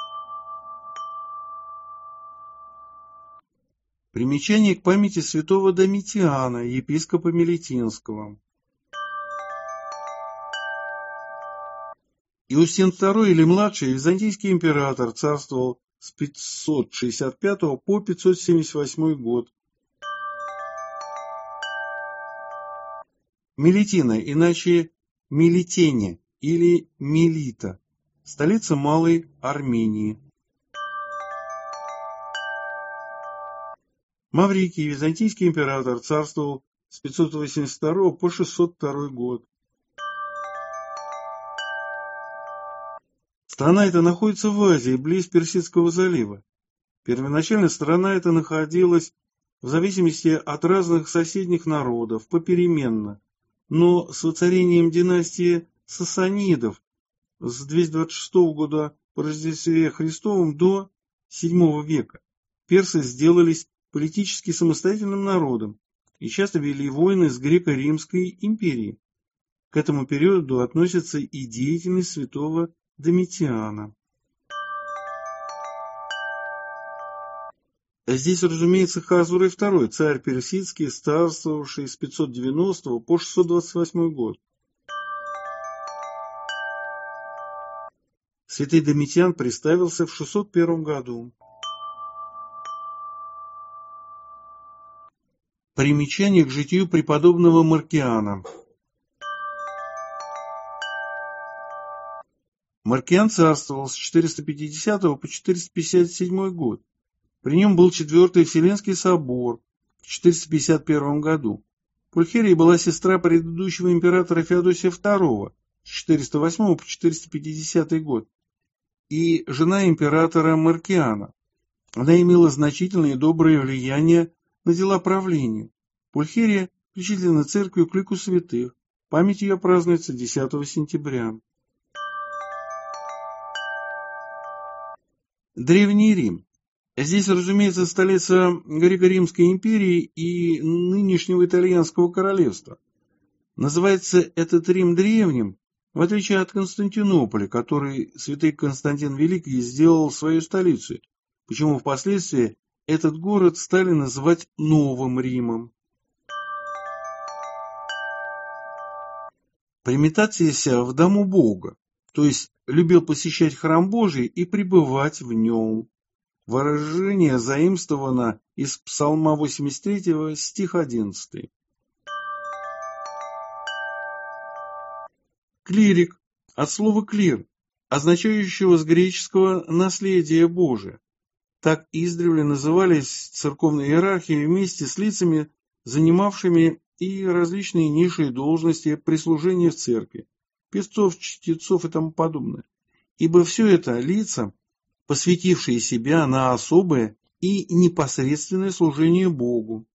Примечание к памяти святого Домитиана, епископа Мелитинского. Иустин II или младший, византийский император, царствовал с 565 по 578 год. Мелитина, иначе Мелитене или Мелита, столица Малой Армении. Маврикий, византийский император, царствовал с 582 по 602 год. Страна эта находится в Азии, близ Персидского залива. Первоначально страна эта находилась в зависимости от разных соседних народов, попеременно, но с воцарением династии Сасанидов с 226 года по Рождестве Христовом до VII века персы сделались политически самостоятельным народом и часто вели войны с греко-римской империей. К этому периоду относится и деятельность святого Домитиана. Здесь, разумеется, Хазур II, царь персидский, царствовавший с 590 по 628 год. Святый Домитиан представился в 601 году. Примечание к житию преподобного Маркиана. Маркиан царствовал с 450 по 457 год. При нем был Четвертый Вселенский собор в 451 году. Пульхерия была сестра предыдущего императора Феодосия II с 408 по 450 год и жена императора Маркиана. Она имела значительное и доброе влияние на дела правления. Пульхерия причислена церковью к лику святых. Память ее празднуется 10 сентября. Древний Рим. Здесь, разумеется, столица Греко-Римской империи и нынешнего итальянского королевства. Называется этот Рим древним, в отличие от Константинополя, который святый Константин Великий сделал своей столицей, почему впоследствии этот город стали называть Новым Римом. Приметацийся в дому Бога, то есть любил посещать храм Божий и пребывать в нем. Выражение заимствовано из Псалма 83, стих 11. Клирик, от слова клир, означающего с греческого «наследие Божие». Так издревле назывались церковные иерархии вместе с лицами, занимавшими и различные низшие должности прислужения в церкви, певцов, чтецов и тому подобное. Ибо все это лица посвятившие себя на особое и непосредственное служение Богу.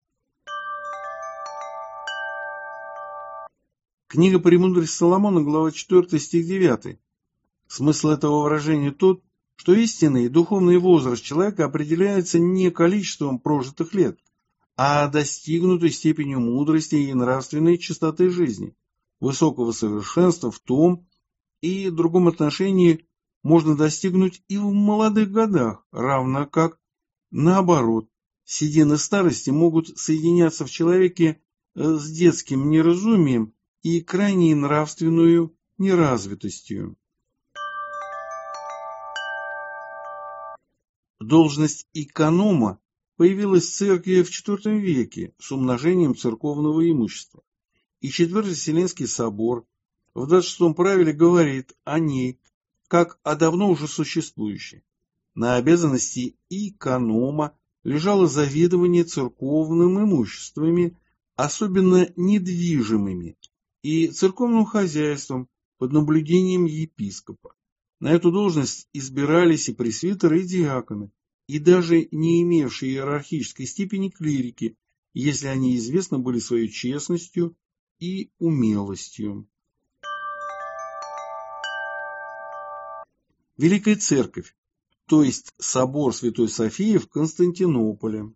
Книга «Премудрости Соломона», глава 4, стих 9. Смысл этого выражения тот, что истинный духовный возраст человека определяется не количеством прожитых лет, а достигнутой степенью мудрости и нравственной чистоты жизни. Высокого совершенства в том и другом отношении можно достигнуть и в молодых годах, равно как, наоборот, седины старости могут соединяться в человеке с детским неразумием и крайней нравственную неразвитостью. Должность эконома появилась в церкви в IV веке с умножением церковного имущества. И Четвертый Вселенский собор в 26-м правиле говорит о ней, как о давно уже существующей. На обязанности эконома лежало заведование церковным имуществами, особенно недвижимыми, и церковным хозяйством под наблюдением епископа. На эту должность избирались и пресвитеры, и диаконы, и даже не имевшие иерархической степени клирики, если они известны были своей честностью и умелостью. Великая Церковь, то есть собор Святой Софии в Константинополе.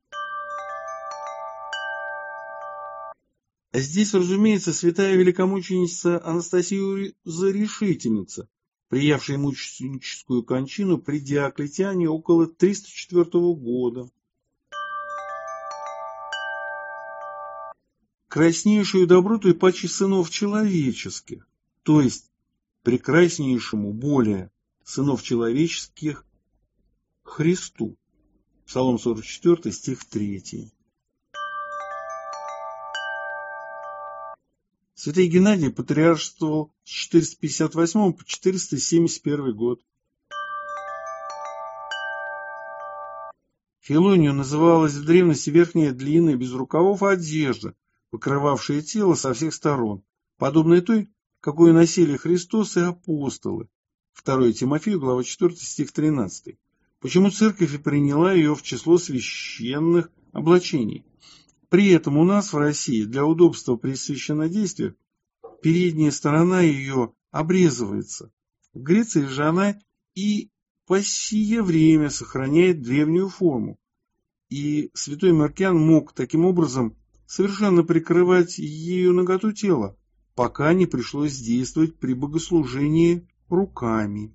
Здесь, разумеется, святая великомученица Анастасия Зарешительница, приявшая мученическую кончину при Диоклетиане около 304 года. Краснейшую доброту и паче сынов человеческих, то есть прекраснейшему более сынов человеческих Христу. Псалом 44, стих 3. Святый Геннадий патриаршествовал с 458 по 471 год. Филонию называлась в древности верхняя длинная без рукавов одежда, покрывавшая тело со всех сторон, подобной той, какую носили Христос и апостолы. 2 Тимофею, глава 4, стих 13. Почему церковь и приняла ее в число священных облачений? При этом у нас в России для удобства при священнодействиях передняя сторона ее обрезывается. В Греции же она и по сие время сохраняет древнюю форму. И святой Маркиан мог таким образом совершенно прикрывать ею наготу тела, пока не пришлось действовать при богослужении руками.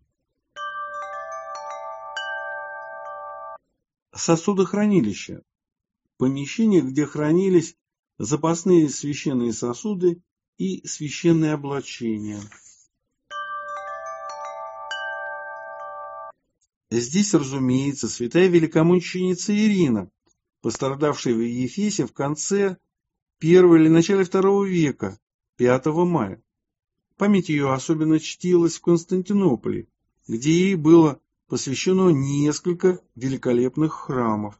Сосудохранилище. Помещение, где хранились запасные священные сосуды и священные облачения. Здесь, разумеется, святая великомученица Ирина, пострадавшая в Ефесе в конце I или начале II века, 5 мая. Память ее особенно чтилась в Константинополе, где ей было посвящено несколько великолепных храмов.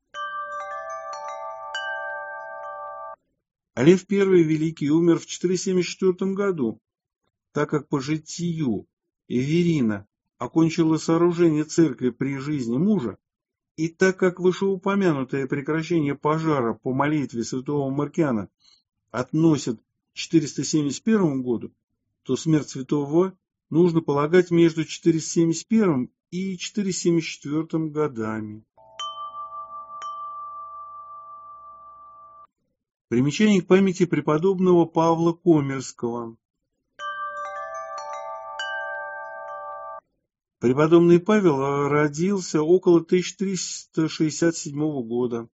Лев I Великий умер в 474 году, так как по житию Эверина окончила сооружение церкви при жизни мужа, и так как вышеупомянутое прекращение пожара по молитве святого Маркиана относят к 471 году, то смерть святого нужно полагать между 471 и 474 годами. Примечание к памяти преподобного Павла Комерского. Преподобный Павел родился около 1367 года.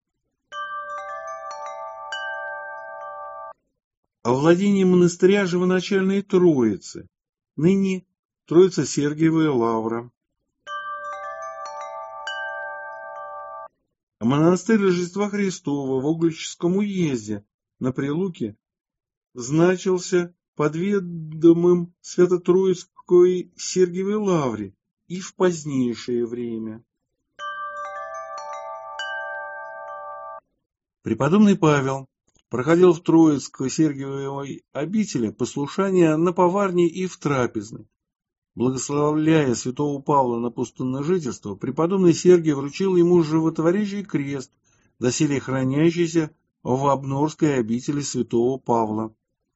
О владении монастыря Живоначальной Троицы, ныне Троица Сергиевая Лавра. Монастырь Рождества Христова в Угличском уезде на Прилуке значился подведомым Свято-Троицкой Сергиевой Лавре и в позднейшее время. Преподобный Павел проходил в Троицкой Сергиевой обители послушания на поварне и в трапезной. Благословляя святого Павла на пустынное жительство, преподобный Сергий вручил ему животворящий крест, доселе хранящийся в Обнорской обители святого Павла.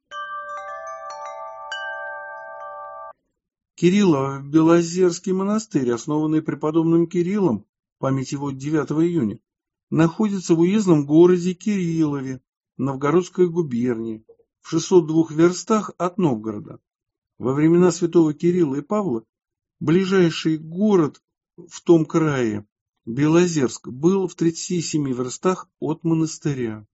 Кирилло-Белозерский монастырь, основанный преподобным Кириллом, память его 9 июня, находится в уездном городе Кириллове, Новгородской губернии, в 602 верстах от Новгорода. Во времена святого Кирилла и Павла ближайший город в том крае, Белозерск, был в 37 верстах от монастыря.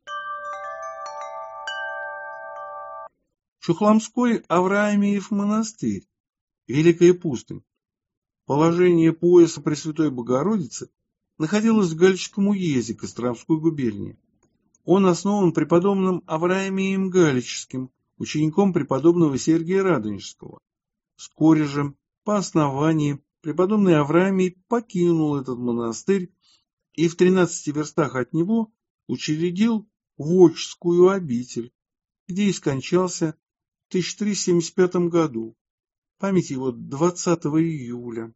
Чухломской Авраамиев монастырь, Великая пустынь. Положение пояса Пресвятой Богородицы находилось в Галичском уезде Костромской губернии. Он основан преподобным Авраамием Галичским, учеником преподобного Сергия Радонежского. Вскоре же, по основании, преподобный Авраамий покинул этот монастырь и в 13 верстах от него учредил Вотчскую обитель, где и скончался в 1375 году. Память его 20 июля.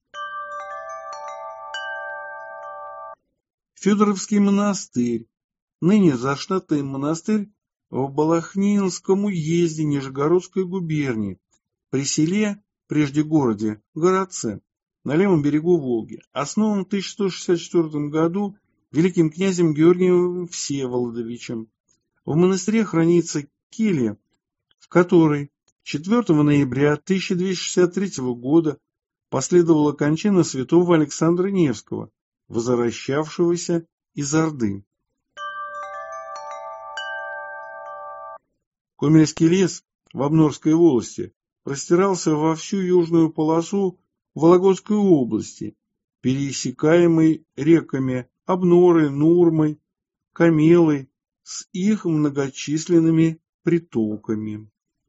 Федоровский монастырь, ныне заштатный монастырь в Балахнинском уезде Нижегородской губернии, при селе, прежде городе, Городце, на левом берегу Волги, основан в 1164 году великим князем Георгием Всеволодовичем. В монастыре хранится келья, в которой 4 ноября 1263 года последовала кончина святого Александра Невского, возвращавшегося из Орды. Комельский лес в Обнорской волости простирался во всю южную полосу Вологодской области, пересекаемой реками Обнорой, Нурмой, Камелой с их многочисленными притоками.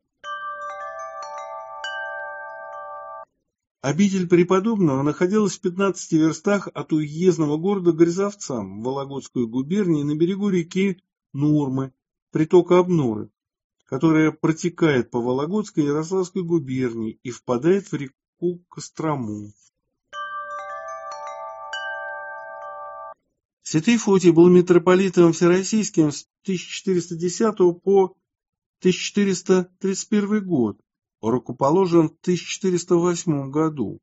Обитель преподобного находилась в 15 верстах от уездного города Грязовца в Вологодской губернии на берегу реки Нурмы, притока Обноры, которая протекает по Вологодской и Ярославской губернии и впадает в реку Кострому. Святый Фотий был митрополитом всероссийским с 1410 по 1431 год. Рукоположен в 1408 году.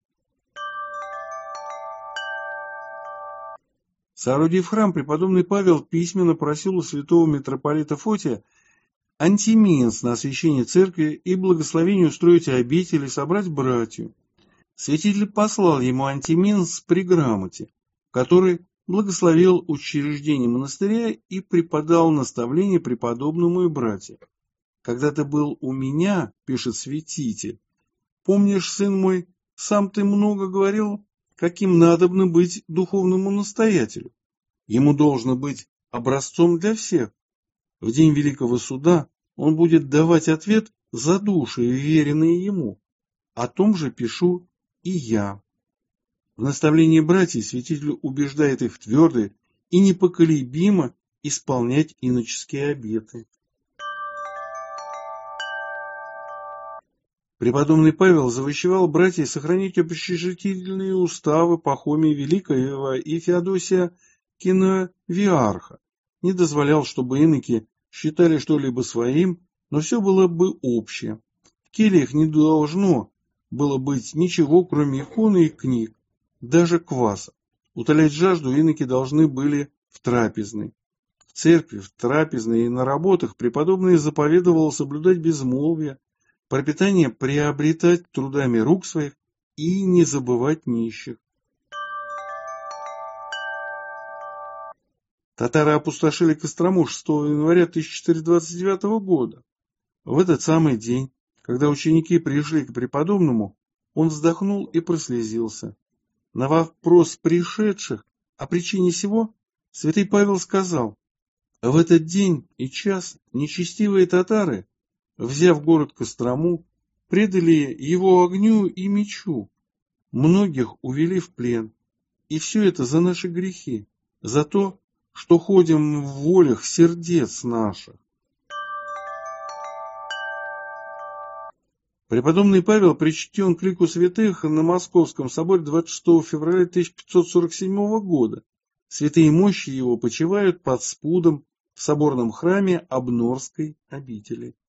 Соорудив храм, преподобный Павел письменно просил у святого митрополита Фотия антименс на освящение церкви и благословение устроить обитель и собрать братью. Святитель послал ему антименс при грамоте, в которой благословил учреждение монастыря и преподал наставление преподобному и братьям. «Когда ты был у меня, — пишет святитель, — помнишь, сын мой, сам ты много говорил, каким надобно быть духовному настоятелю. Ему должно быть образцом для всех. В день Великого Суда он будет давать ответ за души, веренные ему. О том же пишу и я». В наставлении братьев святитель убеждает их твердо и непоколебимо исполнять иноческие обеты. Преподобный Павел завещевал братьям сохранить общежитительные уставы Пахомия Великого и Феодосия Киновиарха, не дозволял, чтобы иноки считали что-либо своим, но все было бы общее. В кельях не должно было быть ничего, кроме иконы и книг, даже кваса. Утолять жажду иноки должны были в трапезной. В церкви, в трапезной и на работах преподобный заповедовал соблюдать безмолвие, пропитание приобретать трудами рук своих и не забывать нищих. Татары опустошили Кострому 6 января 1429 года. В этот самый день, когда ученики пришли к преподобному, он вздохнул и прослезился. На вопрос пришедших о причине сего святый Павел сказал: «В этот день и час нечестивые татары, взяв город Кострому, предали его огню и мечу, многих увели в плен. И все это за наши грехи, за то, что ходим в волях сердец наших». Преподобный Павел причтен к лику святых на Московском соборе 26 февраля 1547 года. Святые мощи его почивают под спудом в соборном храме Обнорской обители.